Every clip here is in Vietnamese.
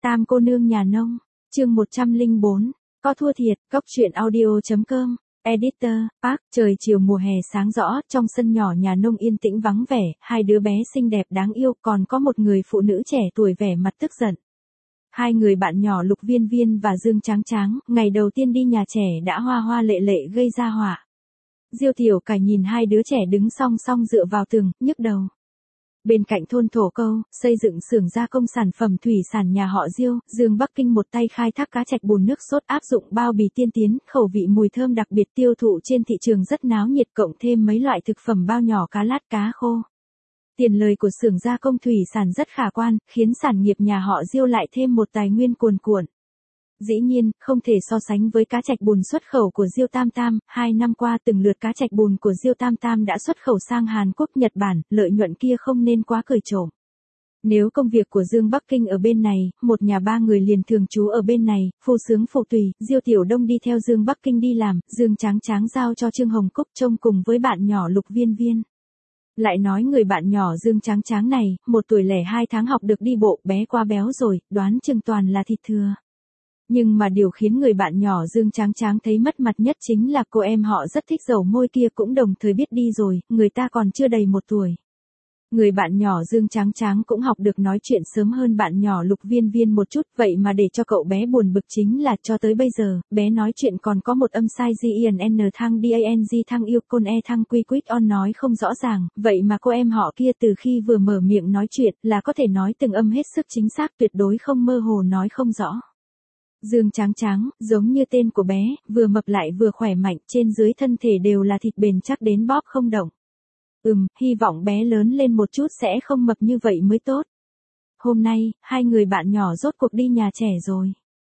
Tam cô nương nhà nông, chương 104, có thua thiệt, cóc truyện audio.com, editor, Park, trời chiều mùa hè sáng rõ, trong sân nhỏ nhà nông yên tĩnh vắng vẻ, hai đứa bé xinh đẹp đáng yêu, còn có một người phụ nữ trẻ tuổi vẻ mặt tức giận. Hai người bạn nhỏ Lục Viên Viên và Dương Tráng Tráng, ngày đầu tiên đi nhà trẻ đã hoa hoa lệ lệ gây ra họa. Diêu Tiểu Cải nhìn hai đứa trẻ đứng song song dựa vào tường, nhức đầu. Bên cạnh thôn Thổ Câu, xây dựng xưởng gia công sản phẩm thủy sản nhà họ Diêu, Dương Bắc Kinh một tay khai thác cá trạch bùn nước sốt áp dụng bao bì tiên tiến, khẩu vị mùi thơm đặc biệt tiêu thụ trên thị trường rất náo nhiệt, cộng thêm mấy loại thực phẩm bao nhỏ cá lát cá khô. Tiền lời của xưởng gia công thủy sản rất khả quan, khiến sản nghiệp nhà họ Diêu lại thêm một tài nguyên cuồn cuộn. Dĩ nhiên, không thể so sánh với cá trạch bùn xuất khẩu của Diêu Tam Tam, 2 năm qua từng lượt cá trạch bùn của Diêu Tam Tam đã xuất khẩu sang Hàn Quốc, Nhật Bản, lợi nhuận kia không nên quá cười trộm. Nếu công việc của Dương Bắc Kinh ở bên này, một nhà ba người liền thường trú ở bên này, phu sướng phụ tùy, Diêu Tiểu Đông đi theo Dương Bắc Kinh đi làm, Dương Tráng Tráng giao cho Trương Hồng Cúc trông cùng với bạn nhỏ Lục Viên Viên. Lại nói người bạn nhỏ Dương Tráng Tráng này, 1 tuổi lẻ 2 tháng học được đi bộ, bé quá béo rồi, đoán chừng toàn là thịt thừa. Nhưng mà điều khiến người bạn nhỏ Dương Tráng Tráng thấy mất mặt nhất chính là cô em họ rất thích dầu môi kia cũng đồng thời biết đi rồi, người ta còn chưa đầy 1 tuổi. Người bạn nhỏ Dương Tráng Tráng cũng học được nói chuyện sớm hơn bạn nhỏ Lục Viên Viên một chút, vậy mà để cho cậu bé buồn bực chính là cho tới bây giờ, bé nói chuyện còn có một âm sai GIN thăng DANG thăng yêu con e thăng quy quýt on nói không rõ ràng, vậy mà cô em họ kia từ khi vừa mở miệng nói chuyện là có thể nói từng âm hết sức chính xác, tuyệt đối không mơ hồ nói không rõ. Dương Tráng Tráng, giống như tên của bé, vừa mập lại vừa khỏe mạnh, trên dưới thân thể đều là thịt bền chắc đến bóp không động. Hy vọng bé lớn lên một chút sẽ không mập như vậy mới tốt. Hôm nay, hai người bạn nhỏ rốt cuộc đi nhà trẻ rồi.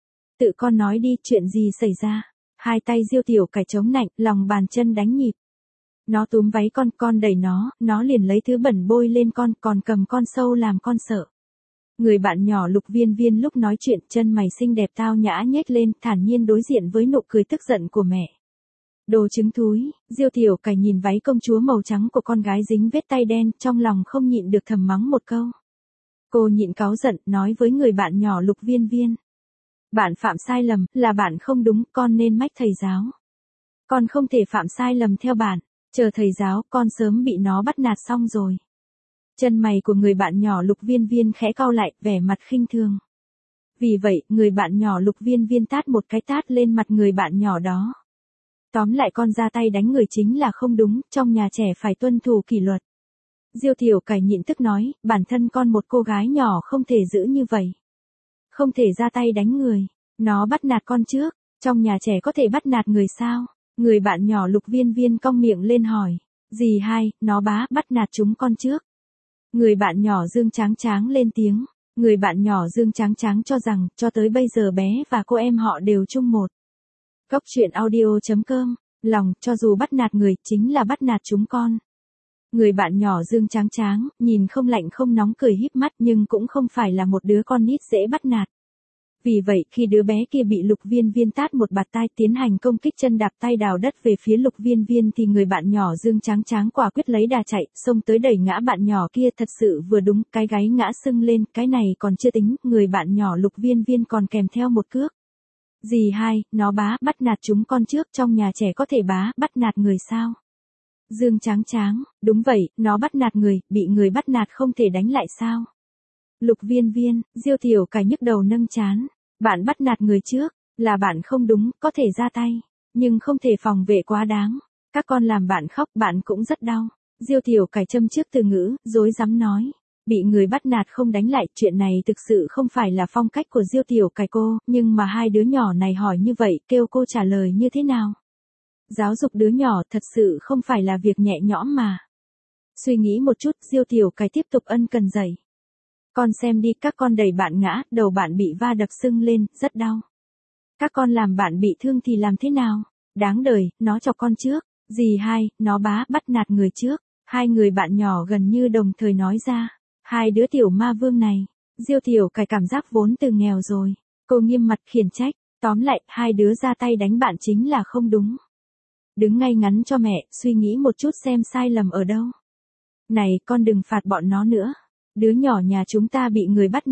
Tự con nói đi, chuyện gì xảy ra? Hai tay Diêu Tiểu Cải chống nạnh, lòng bàn chân đánh nhịp. Nó túm váy con đẩy nó liền lấy thứ bẩn bôi lên con, còn cầm con sâu làm con sợ. Người bạn nhỏ Lục Viên Viên lúc nói chuyện chân mày xinh đẹp tao nhã nhếch lên, thản nhiên đối diện với nụ cười tức giận của mẹ. Đồ trứng thúi, Diêu Tiểu Cải nhìn váy công chúa màu trắng của con gái dính vết tay đen, trong lòng không nhịn được thầm mắng một câu. Cô nhịn cáu giận, nói với người bạn nhỏ Lục Viên Viên. Bạn phạm sai lầm, là bạn không đúng, con nên mách thầy giáo. Con không thể phạm sai lầm theo bạn, chờ thầy giáo, con sớm bị nó bắt nạt xong rồi. Chân mày của người bạn nhỏ Lục Viên Viên khẽ cau lại, vẻ mặt khinh thường. Vì vậy, người bạn nhỏ Lục Viên Viên tát một cái tát lên mặt người bạn nhỏ đó. Tóm lại con ra tay đánh người chính là không đúng, trong nhà trẻ phải tuân thủ kỷ luật. Diêu Tiểu Cải nhịn tức nói, bản thân con một cô gái nhỏ không thể giữ như vậy. Không thể ra tay đánh người, nó bắt nạt con trước, trong nhà trẻ có thể bắt nạt người sao? Người bạn nhỏ Lục Viên Viên cong miệng lên hỏi, dì hai, nó bắt nạt chúng con trước. Người bạn nhỏ Dương Tráng Tráng lên tiếng, người bạn nhỏ Dương Tráng Tráng cho rằng, cho tới bây giờ bé và cô em họ đều chung một. Cóc truyện audio.com, lòng, cho dù bắt nạt người, chính là bắt nạt chúng con. Người bạn nhỏ Dương Tráng Tráng, nhìn không lạnh không nóng cười híp mắt nhưng cũng không phải là một đứa con nít dễ bắt nạt. Vì vậy, khi đứa bé kia bị Lục Viên Viên tát một bạt tai tiến hành công kích chân đạp tay đào đất về phía Lục Viên Viên thì người bạn nhỏ Dương Tráng Tráng quả quyết lấy đà chạy, xông tới đẩy ngã bạn nhỏ kia thật sự vừa đúng, cái gáy ngã sưng lên, cái này còn chưa tính, người bạn nhỏ Lục Viên Viên còn kèm theo một cước. Dì hai, nó bắt nạt chúng con trước, trong nhà trẻ có thể bắt nạt người sao? Dương Tráng Tráng, đúng vậy, nó bắt nạt người, bị người bắt nạt không thể đánh lại sao? Lục Viên Viên, Diêu Tiểu Cải nhức đầu nâng trán, bạn bắt nạt người trước, là bạn không đúng, có thể ra tay, nhưng không thể phòng vệ quá đáng. Các con làm bạn khóc, bạn cũng rất đau. Diêu Tiểu Cải châm trước từ ngữ, dối dám nói. Bị người bắt nạt không đánh lại, chuyện này thực sự không phải là phong cách của Diêu Tiểu Cải cô, nhưng mà hai đứa nhỏ này hỏi như vậy, kêu cô trả lời như thế nào? Giáo dục đứa nhỏ thật sự không phải là việc nhẹ nhõm mà. Suy nghĩ một chút, Diêu Tiểu Cải tiếp tục ân cần dạy. Con xem đi, các con đẩy bạn ngã, đầu bạn bị va đập sưng lên, rất đau. Các con làm bạn bị thương thì làm thế nào? Đáng đời, nó chọc con trước. Dì hai, nó bắt nạt người trước. Hai người bạn nhỏ gần như đồng thời nói ra. Hai đứa tiểu ma vương này. Diêu Tiểu Cải cảm giác vốn từ nghèo rồi. Cô nghiêm mặt khiển trách. Tóm lại, hai đứa ra tay đánh bạn chính là không đúng. Đứng ngay ngắn cho mẹ, suy nghĩ một chút xem sai lầm ở đâu. Này, con đừng phạt bọn nó nữa. Đứa nhỏ nhà chúng ta bị người bắt nạt.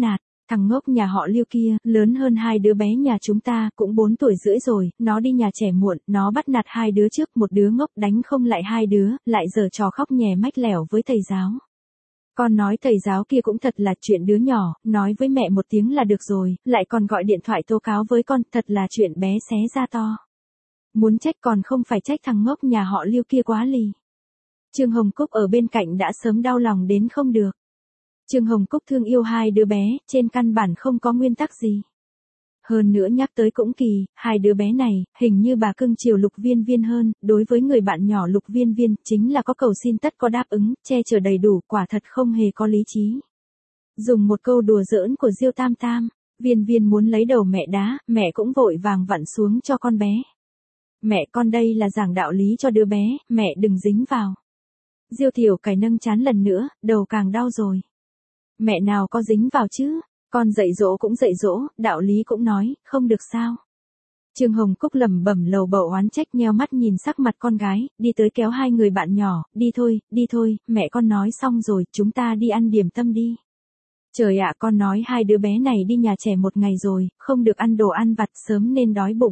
Thằng ngốc nhà họ Lưu kia, lớn hơn hai đứa bé nhà chúng ta, cũng 4 tuổi rưỡi rồi, nó đi nhà trẻ muộn, nó bắt nạt hai đứa trước, một đứa ngốc đánh không lại hai đứa, lại giở trò khóc nhè mách lẻo với thầy giáo. Con nói thầy giáo kia cũng thật là chuyện đứa nhỏ, nói với mẹ một tiếng là được rồi, lại còn gọi điện thoại tố cáo với con, thật là chuyện bé xé ra to. Muốn trách còn không phải trách thằng ngốc nhà họ Lưu kia quá lì. Trương Hồng Cúc ở bên cạnh đã sớm đau lòng đến không được. Trương Hồng Cúc thương yêu hai đứa bé, trên căn bản không có nguyên tắc gì. Hơn nữa nhắc tới cũng kỳ, hai đứa bé này, hình như bà cưng chiều Lục Viên Viên hơn, đối với người bạn nhỏ Lục Viên Viên, chính là có cầu xin tất có đáp ứng, che chở đầy đủ, quả thật không hề có lý trí. Dùng một câu đùa giỡn của Diêu Tam Tam, Viên Viên muốn lấy đầu mẹ đá, mẹ cũng vội vàng vặn xuống cho con bé. Mẹ con đây là giảng đạo lý cho đứa bé, mẹ đừng dính vào. Diêu Tiểu Cải nâng trán lần nữa, đầu càng đau rồi. Mẹ nào có dính vào chứ, con dạy dỗ cũng dạy dỗ, đạo lý cũng nói, không được sao. Trương Hồng Cúc lẩm bẩm lầu bầu oán trách nheo mắt nhìn sắc mặt con gái, đi tới kéo hai người bạn nhỏ, đi thôi, mẹ con nói xong rồi, chúng ta đi ăn điểm tâm đi. Trời ạ, con nói hai đứa bé này đi nhà trẻ một ngày rồi, không được ăn đồ ăn vặt sớm nên đói bụng.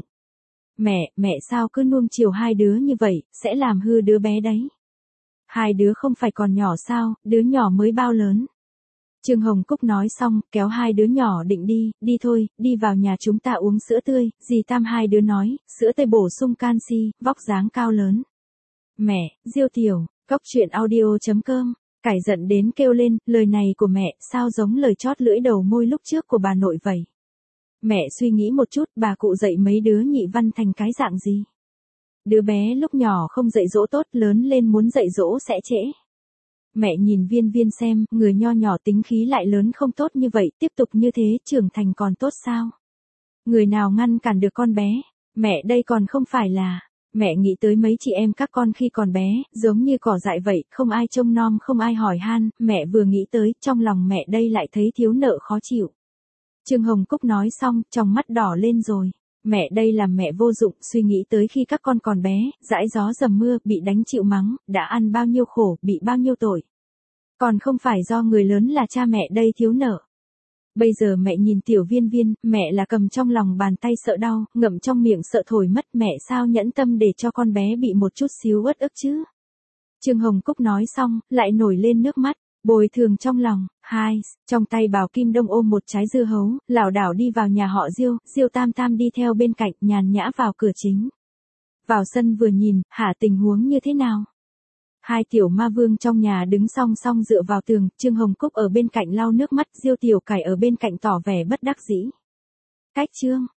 Mẹ sao cứ nuông chiều hai đứa như vậy, sẽ làm hư đứa bé đấy. Hai đứa không phải còn nhỏ sao, đứa nhỏ mới bao lớn. Trương Hồng Cúc nói xong, kéo hai đứa nhỏ định đi thôi, đi vào nhà chúng ta uống sữa tươi, dì Tam hai đứa nói, sữa tươi bổ sung canxi, vóc dáng cao lớn. Mẹ, Diêu Tiểu, Cóc Truyện Audio.com, Cải giận đến kêu lên, lời này của mẹ, sao giống lời chót lưỡi đầu môi lúc trước của bà nội vậy? Mẹ suy nghĩ một chút, bà cụ dạy mấy đứa nhị văn thành cái dạng gì? Đứa bé lúc nhỏ không dạy dỗ tốt, lớn lên muốn dạy dỗ sẽ trễ. Mẹ nhìn Viên Viên xem, người nho nhỏ tính khí lại lớn không tốt như vậy, tiếp tục như thế, trưởng thành còn tốt sao? Người nào ngăn cản được con bé? Mẹ đây còn không phải là... Mẹ nghĩ tới mấy chị em các con khi còn bé, giống như cỏ dại vậy, không ai trông nom không ai hỏi han, mẹ vừa nghĩ tới, trong lòng mẹ đây lại thấy thiếu nợ khó chịu. Trương Hồng Cúc nói xong, trong mắt đỏ lên rồi. Mẹ đây làm mẹ vô dụng, suy nghĩ tới khi các con còn bé, dãi gió dầm mưa, bị đánh chịu mắng, đã ăn bao nhiêu khổ, bị bao nhiêu tội. Còn không phải do người lớn là cha mẹ đây thiếu nợ. Bây giờ mẹ nhìn Tiểu Viên Viên, mẹ là cầm trong lòng bàn tay sợ đau, ngậm trong miệng sợ thổi mất, mẹ sao nhẫn tâm để cho con bé bị một chút xíu uất ức chứ. Trương Hồng Cúc nói xong, lại nổi lên nước mắt, bồi thường trong lòng. Trong tay Bảo Kim Đông ôm một trái dưa hấu, lảo đảo đi vào nhà họ Diêu, Diêu Tam Tam đi theo bên cạnh, nhàn nhã vào cửa chính. Vào sân vừa nhìn, hả, tình huống như thế nào? Hai tiểu ma vương trong nhà đứng song song dựa vào tường, Trương Hồng Cúc ở bên cạnh lau nước mắt, Diêu Tiểu Cải ở bên cạnh tỏ vẻ bất đắc dĩ. Cách Trương